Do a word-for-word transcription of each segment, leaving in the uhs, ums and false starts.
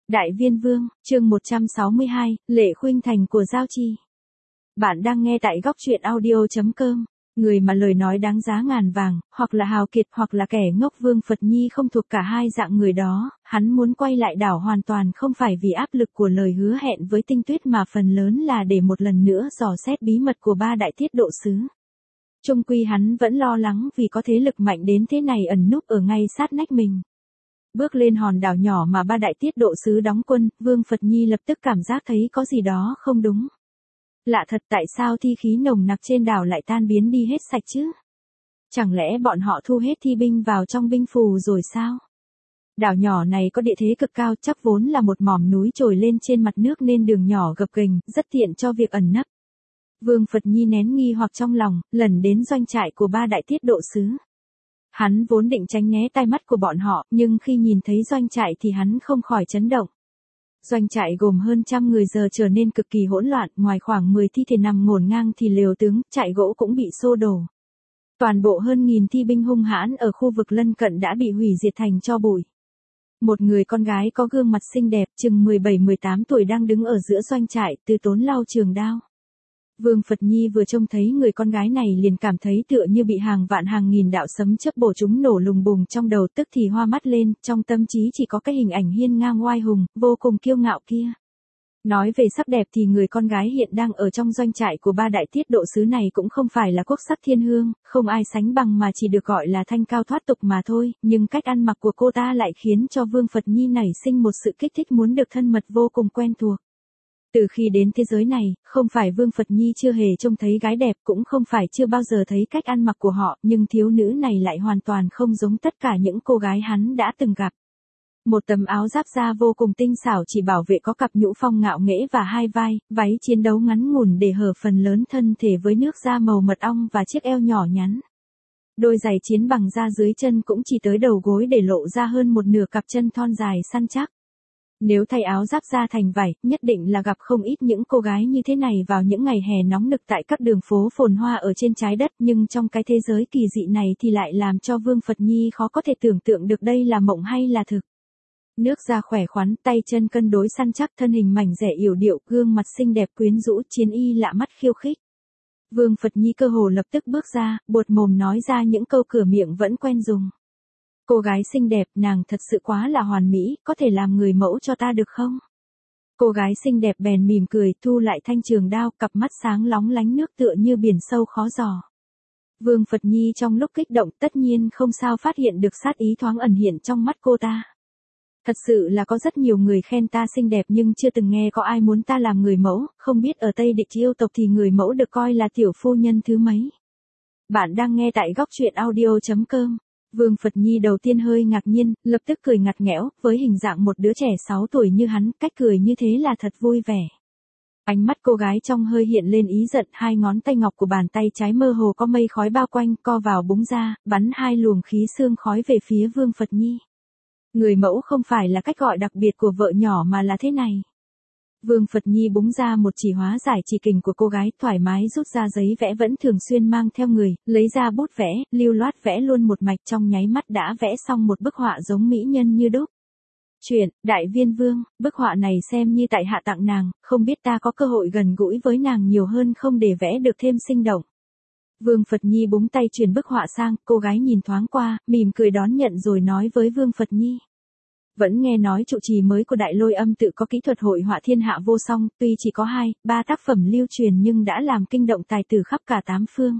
Đại Viên Vương, chương một trăm sáu mươi hai, Lệ Khuynh Thành của Giao Trì. Bạn đang nghe tại góc truyện audio chấm com. Người mà lời nói đáng giá ngàn vàng, hoặc là hào kiệt hoặc là kẻ ngốc. Vương Phật Nhi không thuộc cả hai dạng người đó, hắn muốn quay lại đảo hoàn toàn không phải vì áp lực của lời hứa hẹn với Tinh Tuyết mà phần lớn là để một lần nữa dò xét bí mật của ba đại tiết độ sứ. Chung quy hắn vẫn lo lắng vì có thế lực mạnh đến thế này ẩn núp ở ngay sát nách mình. Bước lên hòn đảo nhỏ mà ba đại tiết độ sứ đóng quân, Vương Phật Nhi lập tức cảm giác thấy có gì đó không đúng. Lạ thật, tại sao thi khí nồng nặc trên đảo lại tan biến đi hết sạch chứ? Chẳng lẽ bọn họ thu hết thi binh vào trong binh phù rồi sao? Đảo nhỏ này có địa thế cực cao, chắc vốn là một mỏm núi trồi lên trên mặt nước nên đường nhỏ gập ghềnh, rất tiện cho việc ẩn nấp. Vương Phật Nhi nén nghi hoặc trong lòng, lần đến doanh trại của ba đại tiết độ sứ. Hắn vốn định tránh né tai mắt của bọn họ, nhưng khi nhìn thấy doanh trại thì hắn không khỏi chấn động. Doanh trại gồm hơn trăm người giờ trở nên cực kỳ hỗn loạn, ngoài khoảng mười thi thể nằm ngổn ngang thì lều tướng, trại gỗ cũng bị xô đổ. Toàn bộ hơn nghìn thi binh hung hãn ở khu vực lân cận đã bị hủy diệt thành tro bụi. Một người con gái có gương mặt xinh đẹp, chừng mười bảy mười tám tuổi đang đứng ở giữa doanh trại, từ tốn lau trường đao. Vương Phật Nhi vừa trông thấy người con gái này liền cảm thấy tựa như bị hàng vạn hàng nghìn đạo sấm chớp bổ chúng nổ lùng bùng trong đầu, tức thì hoa mắt lên, trong tâm trí chỉ có cái hình ảnh hiên ngang oai hùng, vô cùng kiêu ngạo kia. Nói về sắc đẹp thì người con gái hiện đang ở trong doanh trại của ba đại tiết độ sứ này cũng không phải là quốc sắc thiên hương, không ai sánh bằng mà chỉ được gọi là thanh cao thoát tục mà thôi, nhưng cách ăn mặc của cô ta lại khiến cho Vương Phật Nhi nảy sinh một sự kích thích muốn được thân mật vô cùng quen thuộc. Từ khi đến thế giới này, không phải Vương Phật Nhi chưa hề trông thấy gái đẹp, cũng không phải chưa bao giờ thấy cách ăn mặc của họ, nhưng thiếu nữ này lại hoàn toàn không giống tất cả những cô gái hắn đã từng gặp. Một tấm áo giáp da vô cùng tinh xảo chỉ bảo vệ có cặp nhũ phong ngạo nghễ và hai vai, váy chiến đấu ngắn ngủn để hở phần lớn thân thể với nước da màu mật ong và chiếc eo nhỏ nhắn. Đôi giày chiến bằng da dưới chân cũng chỉ tới đầu gối để lộ ra hơn một nửa cặp chân thon dài săn chắc. Nếu thay áo giáp da thành vải, nhất định là gặp không ít những cô gái như thế này vào những ngày hè nóng nực tại các đường phố phồn hoa ở trên trái đất, nhưng trong cái thế giới kỳ dị này thì lại làm cho Vương Phật Nhi khó có thể tưởng tượng được đây là mộng hay là thực. Nước da khỏe khoắn, tay chân cân đối săn chắc, thân hình mảnh dẻ yểu điệu, gương mặt xinh đẹp quyến rũ, chiến y lạ mắt khiêu khích. Vương Phật Nhi cơ hồ lập tức bước ra, buột mồm nói ra những câu cửa miệng vẫn quen dùng. Cô gái xinh đẹp, nàng thật sự quá là hoàn mỹ, có thể làm người mẫu cho ta được không? Cô gái xinh đẹp bèn mỉm cười, thu lại thanh trường đao, cặp mắt sáng lóng lánh nước tựa như biển sâu khó dò. Vương Phật Nhi trong lúc kích động tất nhiên không sao phát hiện được sát ý thoáng ẩn hiện trong mắt cô ta. Thật sự là có rất nhiều người khen ta xinh đẹp nhưng chưa từng nghe có ai muốn ta làm người mẫu, không biết ở Tây Địch yêu tộc thì người mẫu được coi là tiểu phu nhân thứ mấy. Bạn đang nghe tại góc truyện audio chấm com. Vương Phật Nhi đầu tiên hơi ngạc nhiên, lập tức cười ngặt nghẽo, với hình dạng một đứa trẻ sáu tuổi như hắn, cách cười như thế là thật vui vẻ. Ánh mắt cô gái trong hơi hiện lên ý giận, hai ngón tay ngọc của bàn tay trái mơ hồ có mây khói bao quanh, co vào búng ra, bắn hai luồng khí xương khói về phía Vương Phật Nhi. Người mẫu không phải là cách gọi đặc biệt của vợ nhỏ mà là thế này. Vương Phật Nhi búng ra một chỉ hóa giải chỉ kình của cô gái, thoải mái rút ra giấy vẽ vẫn thường xuyên mang theo người, lấy ra bút vẽ, lưu loát vẽ luôn một mạch, trong nháy mắt đã vẽ xong một bức họa giống mỹ nhân như đúc. Chuyện, Đại Viên Vương, bức họa này xem như tại hạ tặng nàng, không biết ta có cơ hội gần gũi với nàng nhiều hơn không để vẽ được thêm sinh động. Vương Phật Nhi búng tay truyền bức họa sang, cô gái nhìn thoáng qua, mỉm cười đón nhận rồi nói với Vương Phật Nhi. Vẫn nghe nói trụ trì mới của Đại Lôi Âm tự có kỹ thuật hội họa thiên hạ vô song, tuy chỉ có hai, ba tác phẩm lưu truyền nhưng đã làm kinh động tài tử khắp cả tám phương.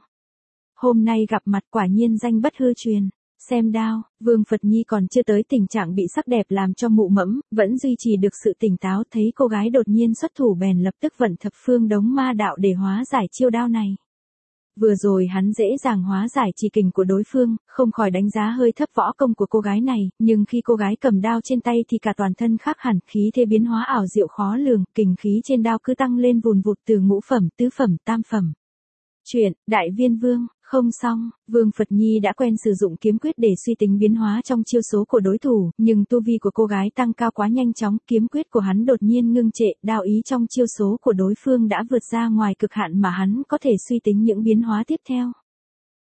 Hôm nay gặp mặt quả nhiên danh bất hư truyền. Xem đao, Vương Phật Nhi còn chưa tới tình trạng bị sắc đẹp làm cho mụ mẫm, vẫn duy trì được sự tỉnh táo, thấy cô gái đột nhiên xuất thủ bèn lập tức vận thập phương đống ma đạo để hóa giải chiêu đao này. Vừa rồi hắn dễ dàng hóa giải chỉ kình của đối phương, không khỏi đánh giá hơi thấp võ công của cô gái này, nhưng khi cô gái cầm đao trên tay thì cả toàn thân khác hẳn, khí thế biến hóa ảo diệu khó lường, kình khí trên đao cứ tăng lên vùn vụt từ ngũ phẩm, tứ phẩm, tam phẩm. Chuyện, Đại Viên Vương, không xong, Vương Phật Nhi đã quen sử dụng kiếm quyết để suy tính biến hóa trong chiêu số của đối thủ, nhưng tu vi của cô gái tăng cao quá nhanh chóng, kiếm quyết của hắn đột nhiên ngưng trệ, đao ý trong chiêu số của đối phương đã vượt ra ngoài cực hạn mà hắn có thể suy tính những biến hóa tiếp theo.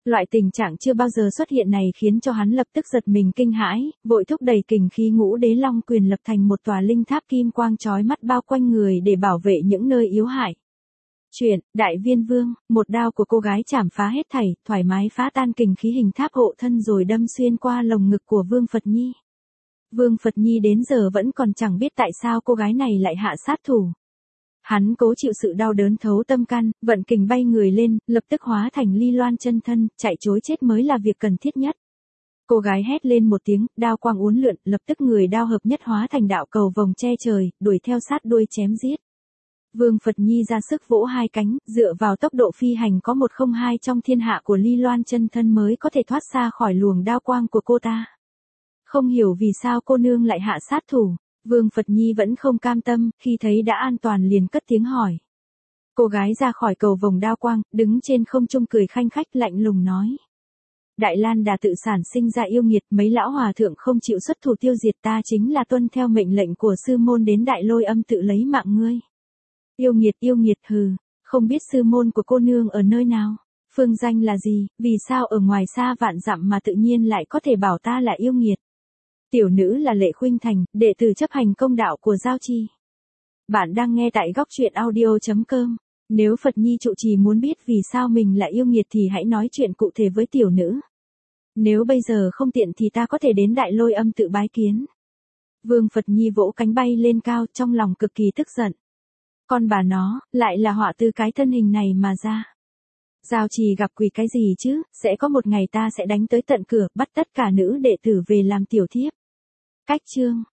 Loại tình trạng chưa bao giờ xuất hiện này khiến cho hắn lập tức giật mình kinh hãi, vội thúc đẩy kình khí ngũ đế long quyền lập thành một tòa linh tháp kim quang chói mắt bao quanh người để bảo vệ những nơi yếu hại. Chuyện, Đại Viên Vương, một đao của cô gái chảm phá hết thảy, thoải mái phá tan kình khí hình tháp hộ thân rồi đâm xuyên qua lồng ngực của Vương Phật Nhi. Vương Phật Nhi đến giờ vẫn còn chẳng biết tại sao cô gái này lại hạ sát thủ. Hắn cố chịu sự đau đớn thấu tâm can, vận kình bay người lên, lập tức hóa thành ly loan chân thân, chạy trối chết mới là việc cần thiết nhất. Cô gái hét lên một tiếng, đao quang uốn lượn, lập tức người đao hợp nhất hóa thành đạo cầu vòng che trời, đuổi theo sát đuôi chém giết. Vương Phật Nhi ra sức vỗ hai cánh, dựa vào tốc độ phi hành có một không hai trong thiên hạ của ly loan chân thân mới có thể thoát xa khỏi luồng đao quang của cô ta. Không hiểu vì sao cô nương lại hạ sát thủ. Vương Phật Nhi vẫn không cam tâm, khi thấy đã an toàn liền cất tiếng hỏi. Cô gái ra khỏi cầu vòng đao quang, đứng trên không trung cười khanh khách lạnh lùng nói. Đại Lan Đà tự sản sinh ra yêu nghiệt, mấy lão hòa thượng không chịu xuất thủ tiêu diệt ta chính là tuân theo mệnh lệnh của sư môn đến Đại Lôi Âm tự lấy mạng ngươi. Yêu nghiệt yêu nghiệt hừ, không biết sư môn của cô nương ở nơi nào, phương danh là gì, vì sao ở ngoài xa vạn dặm mà tự nhiên lại có thể bảo ta là yêu nghiệt. Tiểu nữ là Lệ Khuynh Thành, đệ tử chấp hành công đạo của Giao Chi. Bạn đang nghe tại góc truyện audio chấm com. Nếu Phật Nhi trụ trì muốn biết vì sao mình là yêu nghiệt thì hãy nói chuyện cụ thể với tiểu nữ. Nếu bây giờ không tiện thì ta có thể đến Đại Lôi Âm tự bái kiến. Vương Phật Nhi vỗ cánh bay lên cao, trong lòng cực kỳ tức giận. Con bà nó, lại là họa từ cái thân hình này mà ra. Giao Trì gặp quỷ cái gì chứ, sẽ có một ngày ta sẽ đánh tới tận cửa, bắt tất cả nữ đệ tử về làm tiểu thiếp. Cách chương